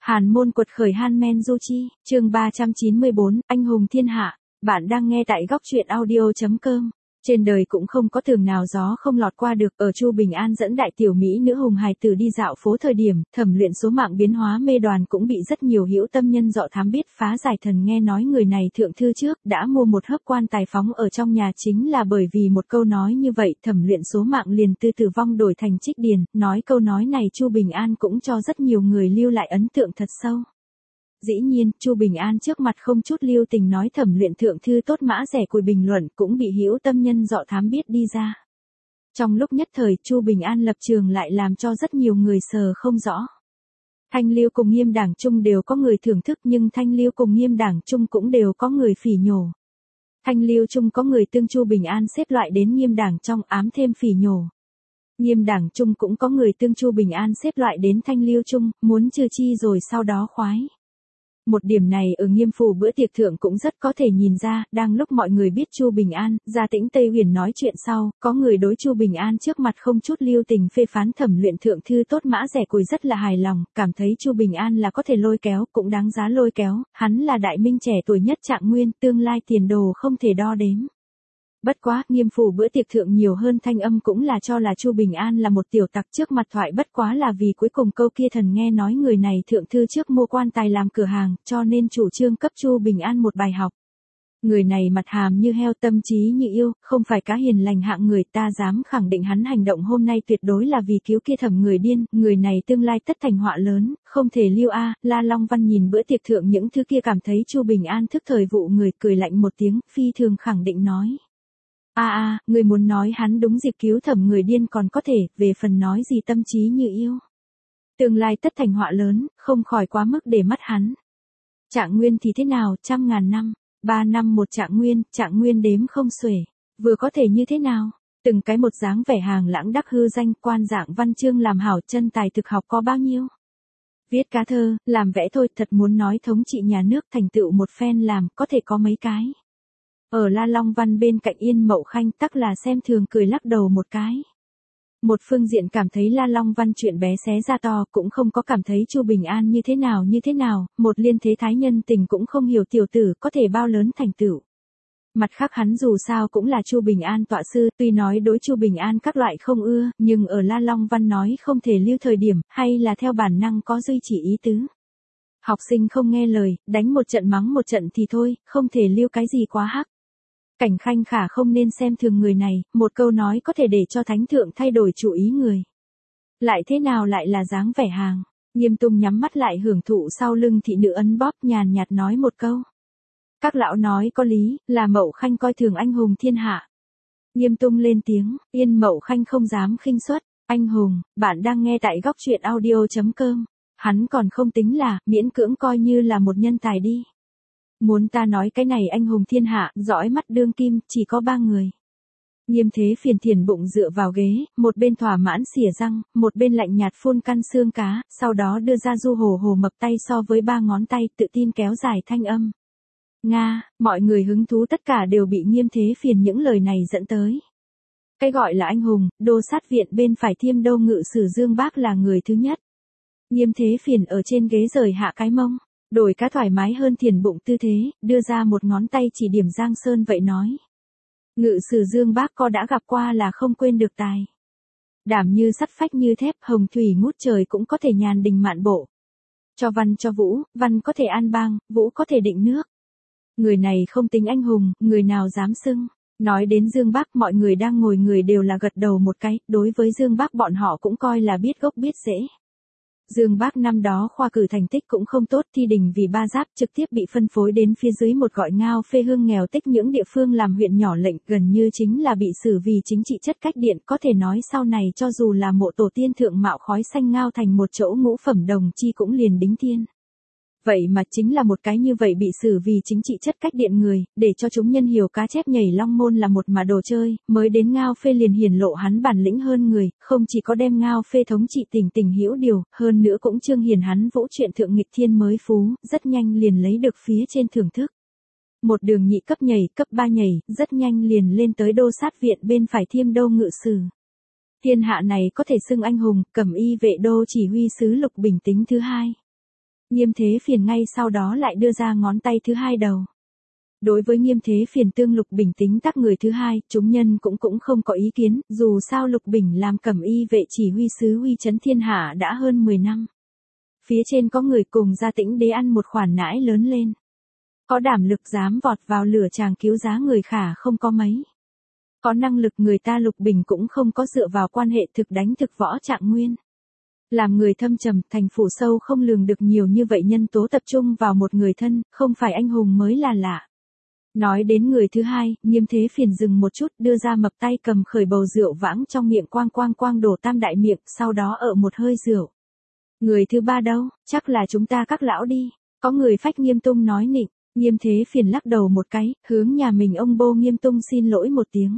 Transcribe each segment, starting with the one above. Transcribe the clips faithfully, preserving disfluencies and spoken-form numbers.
Hàn môn quật khởi Han Men Du Chi, chương ba trăm chín mươi bốn, anh hùng thiên hạ. Bạn đang nghe tại góc truyện audio chấm com. Trên đời cũng không có tường nào gió không lọt qua được. Ở Chu Bình An dẫn đại tiểu mỹ nữ hùng hài tử đi dạo phố thời điểm, thẩm luyện số mạng biến hóa mê đoàn cũng bị rất nhiều hữu tâm nhân dọ thám biết phá giải. Thần nghe nói người này thượng thư trước đã mua một hớp quan tài phóng ở trong nhà, chính là bởi vì một câu nói như vậy, thẩm luyện số mạng liền từ tử vong đổi thành trích điền. Nói câu nói này Chu Bình An cũng cho rất nhiều người lưu lại ấn tượng thật sâu. Dĩ nhiên, Chu Bình An trước mặt không chút lưu tình nói thẩm luyện thượng thư tốt mã rẻ cùi bình luận cũng bị hữu tâm nhân dọ thám biết đi ra. Trong lúc nhất thời, Chu Bình An lập trường lại làm cho rất nhiều người sờ không rõ. Thanh Liêu cùng Nghiêm Đảng Trung đều có người thưởng thức, nhưng Thanh Liêu cùng Nghiêm Đảng Trung cũng đều có người phỉ nhổ. Thanh Liêu Trung có người tương Chu Bình An xếp loại đến Nghiêm Đảng trong ám thêm phỉ nhổ. Nghiêm Đảng Trung cũng có người tương Chu Bình An xếp loại đến Thanh Liêu Trung, muốn trừ chi rồi sau đó khoái. Một điểm này ở Nghiêm phủ bữa tiệc thượng cũng rất có thể nhìn ra, đang lúc mọi người biết Chu Bình An, Gia Tĩnh Tây Huyền nói chuyện sau, có người đối Chu Bình An trước mặt không chút lưu tình phê phán thẩm luyện thượng thư tốt mã rẻ cùi rất là hài lòng, cảm thấy Chu Bình An là có thể lôi kéo, cũng đáng giá lôi kéo, hắn là đại minh trẻ tuổi nhất Trạng Nguyên, tương lai tiền đồ không thể đo đếm. Bất quá, Nghiêm phủ bữa tiệc thượng nhiều hơn thanh âm cũng là cho là Chu Bình An là một tiểu tặc, trước mặt thoại bất quá là vì cuối cùng câu kia thần nghe nói người này thượng thư trước mua quan tài làm cửa hàng, cho nên chủ trương cấp Chu Bình An một bài học. Người này mặt hàm như heo, tâm trí như yêu, không phải cá hiền lành hạng người, ta dám khẳng định hắn hành động hôm nay tuyệt đối là vì cứu kia thẩm người điên, người này tương lai tất thành họa lớn, không thể lưu a. La Long Văn nhìn bữa tiệc thượng những thứ kia cảm thấy Chu Bình An thức thời vụ người, cười lạnh một tiếng, phi thường khẳng định nói. A a, à, người muốn nói hắn đúng dịp cứu thẩm người điên còn có thể, về phần nói gì tâm trí như yêu. Tương lai tất thành họa lớn, không khỏi quá mức để mắt hắn. Trạng Nguyên thì thế nào, trăm ngàn năm, ba năm một Trạng Nguyên, Trạng Nguyên đếm không xuể, vừa có thể như thế nào, từng cái một dáng vẻ hàng lãng đắc hư danh, quan dạng văn chương làm hảo, chân tài thực học có bao nhiêu. Viết cá thơ, làm vẽ thôi, thật muốn nói thống trị nhà nước thành tựu một phen làm, có thể có mấy cái. Ở La Long Văn bên cạnh Yên Mậu Khanh tắc là xem thường cười lắc đầu một cái. Một phương diện cảm thấy La Long Văn chuyện bé xé ra to, cũng không có cảm thấy Chu Bình An như thế nào như thế nào, một liên thế thái nhân tình cũng không hiểu tiểu tử có thể bao lớn thành tựu. Mặt khác hắn dù sao cũng là Chu Bình An tọa sư, tuy nói đối Chu Bình An các loại không ưa, nhưng ở La Long Văn nói không thể lưu thời điểm, hay là theo bản năng có duy trì ý tứ. Học sinh không nghe lời, đánh một trận mắng một trận thì thôi, không thể lưu cái gì quá hắc. Cảnh Khanh Khả không nên xem thường người này, một câu nói có thể để cho thánh thượng thay đổi chủ ý người. Lại thế nào lại là dáng vẻ hàng, Nghiêm Tung nhắm mắt lại hưởng thụ sau lưng thị nữ ấn bóp, nhàn nhạt nói một câu. Các lão nói có lý, là Mậu Khanh coi thường anh hùng thiên hạ. Nghiêm Tung lên tiếng, Yên Mậu Khanh không dám khinh suất, anh hùng, bạn đang nghe tại góc truyện audio chấm com. Hắn còn không tính là, miễn cưỡng coi như là một nhân tài đi. Muốn ta nói cái này anh hùng thiên hạ, dõi mắt đương kim, chỉ có ba người. Nghiêm Thế phiền thiền bụng dựa vào ghế, một bên thỏa mãn xỉa răng, một bên lạnh nhạt phun căn xương cá, sau đó đưa ra du hồ hồ mập tay so với ba ngón tay, tự tin kéo dài thanh âm. Nga, mọi người hứng thú tất cả đều bị Nghiêm Thế phiền những lời này dẫn tới. Cái gọi là anh hùng, đô sát viện bên phải Thiêm Đô ngự sử Dương Bác là người thứ nhất. Nghiêm Thế phiền ở trên ghế rời hạ cái mông. Đổi cá thoải mái hơn thiền bụng tư thế, đưa ra một ngón tay chỉ điểm Giang Sơn vậy nói. Ngự sử Dương Bác có đã gặp qua là không quên được tài. Đảm như sắt phách như thép, hồng thủy ngút trời cũng có thể nhàn đình mạn bộ. Cho văn cho vũ, văn có thể an bang, vũ có thể định nước. Người này không tính anh hùng, người nào dám xưng. Nói đến Dương Bác, mọi người đang ngồi người đều là gật đầu một cái, đối với Dương Bác bọn họ cũng coi là biết gốc biết rễ. Dương Bác năm đó khoa cử thành tích cũng không tốt, thi đình vì ba giáp trực tiếp bị phân phối đến phía dưới một gọi Ngao Phê Hương nghèo tích những địa phương làm huyện nhỏ lệnh, gần như chính là bị xử vì chính trị chất cách điện, có thể nói sau này cho dù là mộ tổ tiên thượng mạo khói xanh ngao thành một chỗ ngũ phẩm đồng chi cũng liền đính thiên. Vậy mà chính là một cái như vậy bị xử vì chính trị chất cách điện người, để cho chúng nhân hiểu cá chép nhảy long môn là một mà đồ chơi, mới đến Ngao Phê liền hiển lộ hắn bản lĩnh hơn người, không chỉ có đem Ngao Phê thống trị tình tình hữu điều, hơn nữa cũng trương hiển hắn vũ chuyện thượng nghịch thiên mới phú, rất nhanh liền lấy được phía trên thưởng thức. Một đường nhị cấp nhảy, cấp ba nhảy, rất nhanh liền lên tới đô sát viện bên phải Thiêm Đô ngự sử. Thiên hạ này có thể xưng anh hùng, cẩm y vệ đô chỉ huy sứ Lục Bình tính thứ hai. Nghiêm Thế Phiền ngay sau đó lại đưa ra ngón tay thứ hai đầu. Đối với Nghiêm Thế Phiền tương Lục Bình tính tác người thứ hai, chúng nhân cũng cũng không có ý kiến, dù sao Lục Bình làm cẩm y vệ chỉ huy sứ uy chấn thiên hạ đã hơn mười năm. Phía trên có người cùng Gia Tĩnh Đế ăn một khoản nãi lớn lên. Có đảm lực dám vọt vào lửa chàng cứu giá người khả không có mấy. Có năng lực người ta Lục Bình cũng không có dựa vào quan hệ thực đánh thực võ Trạng Nguyên. Làm người thâm trầm, thành phủ sâu không lường được nhiều như vậy nhân tố tập trung vào một người thân, không phải anh hùng mới là lạ. Nói đến người thứ hai, Nghiêm Thế Phiền dừng một chút, đưa ra mập tay cầm khởi bầu rượu vãng trong miệng quang quang quang đổ tam đại miệng, sau đó ở một hơi rượu. Người thứ ba đâu, chắc là chúng ta các lão đi. Có người phách Nghiêm Tung nói nịnh. Nghiêm Thế Phiền lắc đầu một cái, hướng nhà mình ông bô Nghiêm Tung xin lỗi một tiếng.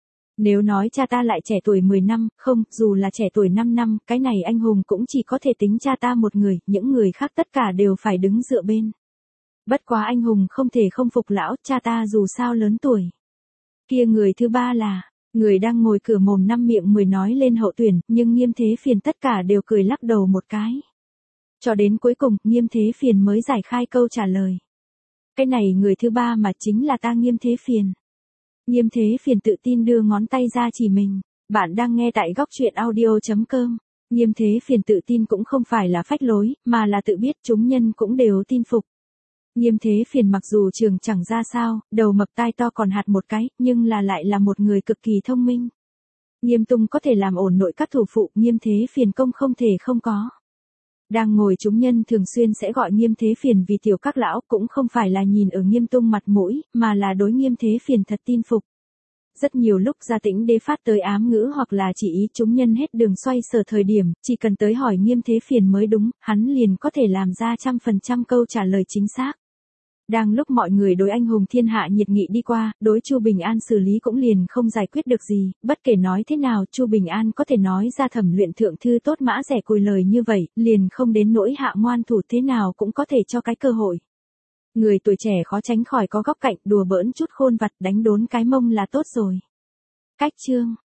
Nếu nói cha ta lại trẻ tuổi mười năm, không, dù là trẻ tuổi năm năm, cái này anh hùng cũng chỉ có thể tính cha ta một người, những người khác tất cả đều phải đứng dựa bên. Bất quá anh hùng không thể không phục lão, cha ta dù sao lớn tuổi. Kia người thứ ba là, người đang ngồi cửa mồm năm miệng mười nói lên hậu tuyển, nhưng Nghiêm Thế Phiền tất cả đều cười lắc đầu một cái. Cho đến cuối cùng, Nghiêm Thế Phiền mới giải khai câu trả lời. Cái này người thứ ba mà chính là ta Nghiêm Thế Phiền. Nghiêm Thế Phiền tự tin đưa ngón tay ra chỉ mình. Bạn đang nghe tại góc truyện audio chấm com. Nghiêm Thế Phiền tự tin cũng không phải là phách lối, mà là tự biết chúng nhân cũng đều tin phục. Nghiêm Thế Phiền mặc dù trường chẳng ra sao, đầu mập tai to còn hạt một cái, nhưng là lại là một người cực kỳ thông minh. Nghiêm Tung có thể làm ổn nội các thủ phụ, Nghiêm Thế Phiền công không thể không có. Đang ngồi chúng nhân thường xuyên sẽ gọi Nghiêm Thế Phiền vì tiểu các lão, cũng không phải là nhìn ở Nghiêm Tung mặt mũi, mà là đối Nghiêm Thế Phiền thật tin phục. Rất nhiều lúc Gia Tĩnh Đế phát tới ám ngữ hoặc là chỉ ý chúng nhân hết đường xoay sở thời điểm, chỉ cần tới hỏi Nghiêm Thế Phiền mới đúng, hắn liền có thể làm ra trăm phần trăm câu trả lời chính xác. Đang lúc mọi người đối anh hùng thiên hạ nhiệt nghị đi qua, đối Chu Bình An xử lý cũng liền không giải quyết được gì, bất kể nói thế nào Chu Bình An có thể nói ra thẩm luyện thượng thư tốt mã rẻ cùi lời như vậy, liền không đến nỗi hạ ngoan thủ thế nào cũng có thể cho cái cơ hội. Người tuổi trẻ khó tránh khỏi có góc cạnh, đùa bỡn chút khôn vặt đánh đốn cái mông là tốt rồi. Cách chương